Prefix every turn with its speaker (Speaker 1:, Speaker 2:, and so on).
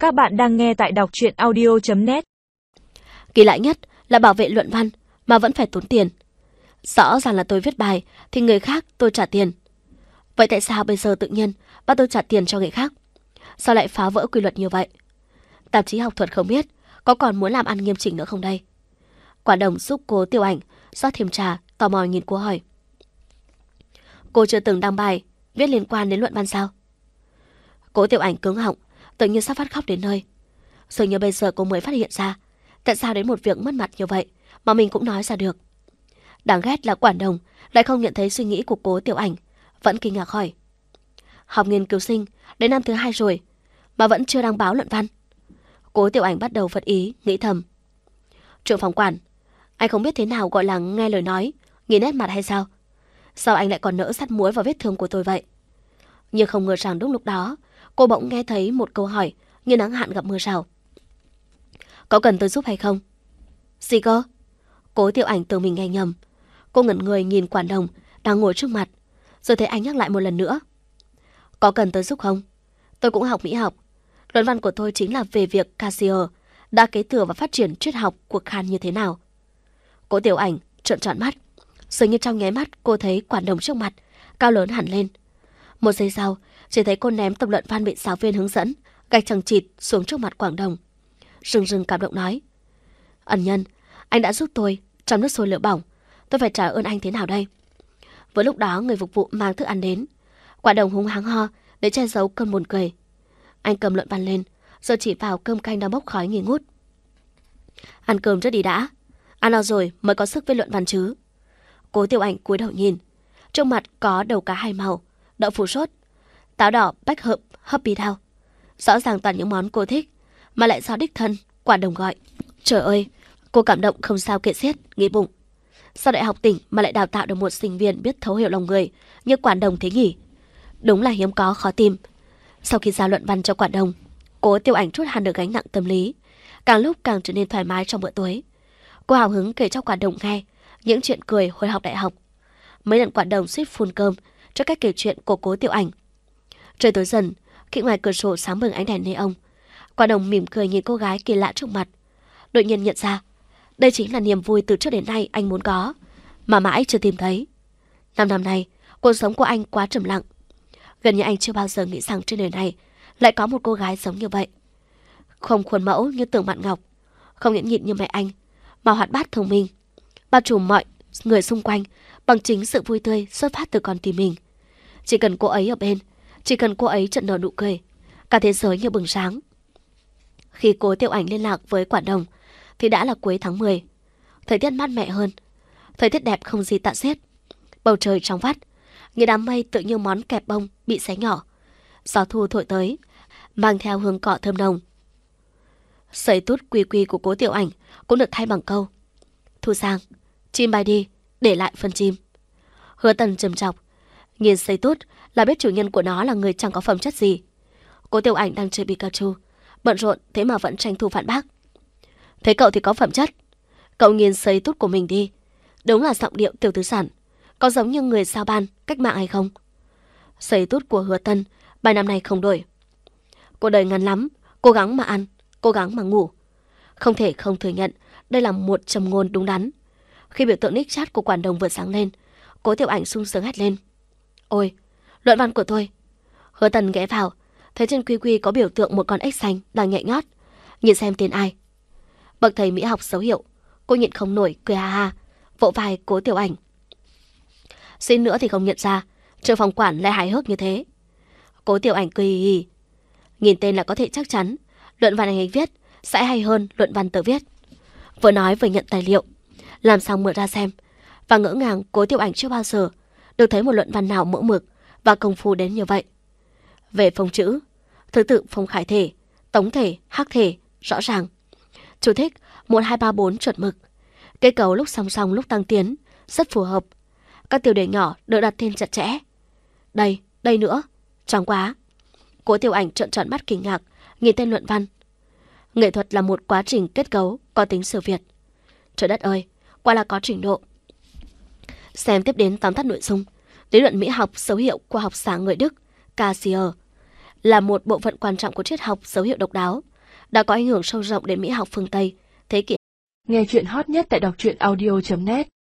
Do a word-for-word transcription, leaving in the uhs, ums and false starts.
Speaker 1: Các bạn đang nghe tại đọc truyện audio chấm net.
Speaker 2: Kỳ lạ nhất là bảo vệ luận văn mà vẫn phải tốn tiền. Rõ ràng là tôi viết bài thì người khác tôi trả tiền. Vậy tại sao bây giờ tự nhiên bắt tôi trả tiền cho người khác? Sao lại phá vỡ quy luật như vậy? Tạp chí học thuật không biết có còn muốn làm ăn nghiêm chỉnh nữa không đây? Quả đồng giúp cô Tiểu Ảnh rót thêm trà, tò mò nhìn cô hỏi. Cô chưa từng đăng bài viết liên quan đến luận văn sao? Cô Tiểu Ảnh cứng họng, tự nhiên sắp phát khóc đến nơi. Dường như bây giờ cô mới phát hiện ra tại sao đến một việc mất mặt như vậy mà mình cũng nói ra được. Đáng ghét là Quản Đồng lại không nhận thấy suy nghĩ của cô Tiểu Ảnh, vẫn kinh ngạc hỏi. Học nghiên cứu sinh đến năm thứ hai rồi mà vẫn chưa đăng báo luận văn. Cô Tiểu Ảnh bắt đầu phật ý, nghĩ thầm. Trưởng phòng Quản, anh không biết thế nào gọi là nghe lời nói, nhìn nét mặt hay sao? Sao anh lại còn nỡ sắt muối vào vết thương của tôi vậy? Nhưng không ngờ rằng đúng lúc đó cô bỗng nghe thấy một câu hỏi như nắng hạn gặp mưa rào. Có cần tôi giúp hay không? Gì cơ? Cố Tiểu Ảnh tưởng mình nghe nhầm. Cô ngẩn người nhìn Quản Đồng đang ngồi trước mặt, rồi thấy anh nhắc lại một lần nữa. Có cần tôi giúp không? Tôi cũng học mỹ học. Luận văn của tôi chính là về việc Cassier đã kế thừa và phát triển triết học của Kant như thế nào. Cố Tiểu Ảnh trợn tròn mắt, dường như trong nháy mắt cô thấy Quản Đồng trước mặt cao lớn hẳn lên. Một giây sau, chỉ thấy cô ném tập luận văn bị giáo viên hướng dẫn gạch chằng chịt xuống trước mặt Quản Đồng, rưng rưng cảm động nói: Ân nhân, anh đã giúp tôi trong nước sôi lửa bỏng, tôi phải trả ơn anh thế nào đây? Vừa lúc đó người phục vụ mang thức ăn đến. Quản Đồng hung hăng ho để che giấu cơn buồn cười. Anh cầm luận văn lên, rồi chỉ vào cơm canh đang bốc khói nghi ngút. Ăn cơm trước đi đã, ăn no rồi mới có sức viết luận văn chứ. Cố Tiểu Ảnh cúi đầu nhìn, trước mặt có đầu cá hai màu, đậu phụ sốt, táo đỏ bách hợp hấp bí đao. Rõ ràng toàn những món cô thích, mà lại do đích thân Quản Đồng gọi. Trời ơi, cô cảm động không sao kể xiết, nghĩ bụng. Sao đại học tỉnh mà lại đào tạo được một sinh viên biết thấu hiểu lòng người như Quản Đồng thế nhỉ? Đúng là hiếm có khó tìm. Sau khi giao luận văn cho Quản Đồng, Cố Tiểu Ảnh trút hẳn được gánh nặng tâm lý, càng lúc càng trở nên thoải mái trong bữa tối. Cô hào hứng kể cho Quản Đồng nghe những chuyện cười hồi học đại học. Mấy lần Quản Đồng suýt phun cơm cho cách kể chuyện của Cố Tiểu Ảnh. Trời tối dần, khi ngoài cửa sổ sáng bừng ánh đèn neon, Quản Đồng mỉm cười nhìn cô gái kỳ lạ trước mặt. Đột nhiên nhận ra, đây chính là niềm vui từ trước đến nay anh muốn có, mà mãi chưa tìm thấy. Năm năm nay, cuộc sống của anh quá trầm lặng. Gần như anh chưa bao giờ nghĩ rằng trên đời này lại có một cô gái giống như vậy. Không khuôn mẫu như Tưởng Mạn Ngọc, không nhẫn nhịn như mẹ anh, mà hoạt bát thông minh, bao trùm mọi người xung quanh bằng chính sự vui tươi xuất phát từ con tim mình. Chỉ cần cô ấy ở bên, chỉ cần cô ấy chợt nở nụ cười, cả thế giới như bừng sáng. Khi Cố Tiểu Ảnh liên lạc với Quản Đồng thì đã là cuối tháng mười. Thời tiết mát mẻ hơn, thời tiết đẹp không gì tả xiết. Bầu trời trong vắt, những đám mây tự như món kẹp bông bị xé nhỏ. Gió thu thổi tới, mang theo hương cọ thơm nồng. Sợi tút quy quy của Cố Tiểu Ảnh cũng được thay bằng câu: Thu sang, chim bay đi, để lại phần chim. Hứa Tần trầm trọc, nhìn sợi tút là biết chủ nhân của nó là người chẳng có phẩm chất gì. Cố Tiểu Ảnh đang chơi Pikachu, bận rộn thế mà vẫn tranh thủ phản bác. Thế cậu thì có phẩm chất. Cậu nhìn sấy tút của mình đi, đúng là giọng điệu tiểu tứ sản, có giống như người sao ban cách mạng hay không? Sấy tút của Hứa Tân vài năm nay không đổi. Cuộc đời ngắn lắm, cố gắng mà ăn, cố gắng mà ngủ. Không thể không thừa nhận đây là một trầm ngôn đúng đắn. Khi biểu tượng nick chat của Quản Đồng vừa sáng lên, Cố Tiểu Ảnh sung sướng hét lên: Ôi, luận văn của tôi! Hứa Tần ghé vào, thấy trên quy quy có biểu tượng một con ếch xanh đang nhảy nhót, nhìn xem tên ai. Bậc thầy mỹ học xấu hiệu, cô nhịn không nổi cười ha ha, vỗ vai Cố Tiểu Ảnh. Xin nữa thì không nhận ra trưởng phòng Quản lại hài hước như thế. Cố Tiểu Ảnh cười hì hì. Nhìn tên là có thể chắc chắn luận văn anh ấy viết sẽ hay hơn luận văn tớ viết. Vừa nói vừa nhận tài liệu, làm xong mở ra xem, và ngỡ ngàng Cố Tiểu Ảnh chưa bao giờ được thấy một luận văn nào mẫu mực và công phu đến như vậy. Về phông chữ, thứ tự phông khải thể, tống thể, hắc thể, rõ ràng. Chú thích một hai ba bốn chuẩn mực. Kết cấu lúc song song lúc tăng tiến, rất phù hợp. Các tiêu đề nhỏ được đặt tên chặt chẽ. Đây, đây nữa, trắng quá. Cố Tiểu Ảnh trợn tròn mắt kinh ngạc, nhìn tên luận văn. Nghệ thuật là một quá trình kết cấu có tính siêu việt. Trời đất ơi, quả là có trình độ. Xem tiếp đến tóm tắt nội dung. Lý luận mỹ học dấu hiệu của học giả người Đức Cassier là một bộ phận quan trọng của triết học dấu hiệu độc đáo, đã có ảnh hưởng sâu rộng đến mỹ học phương Tây. Thế kỷ
Speaker 1: Nghe chuyện hot nhất tại đọc truyện audio chấm net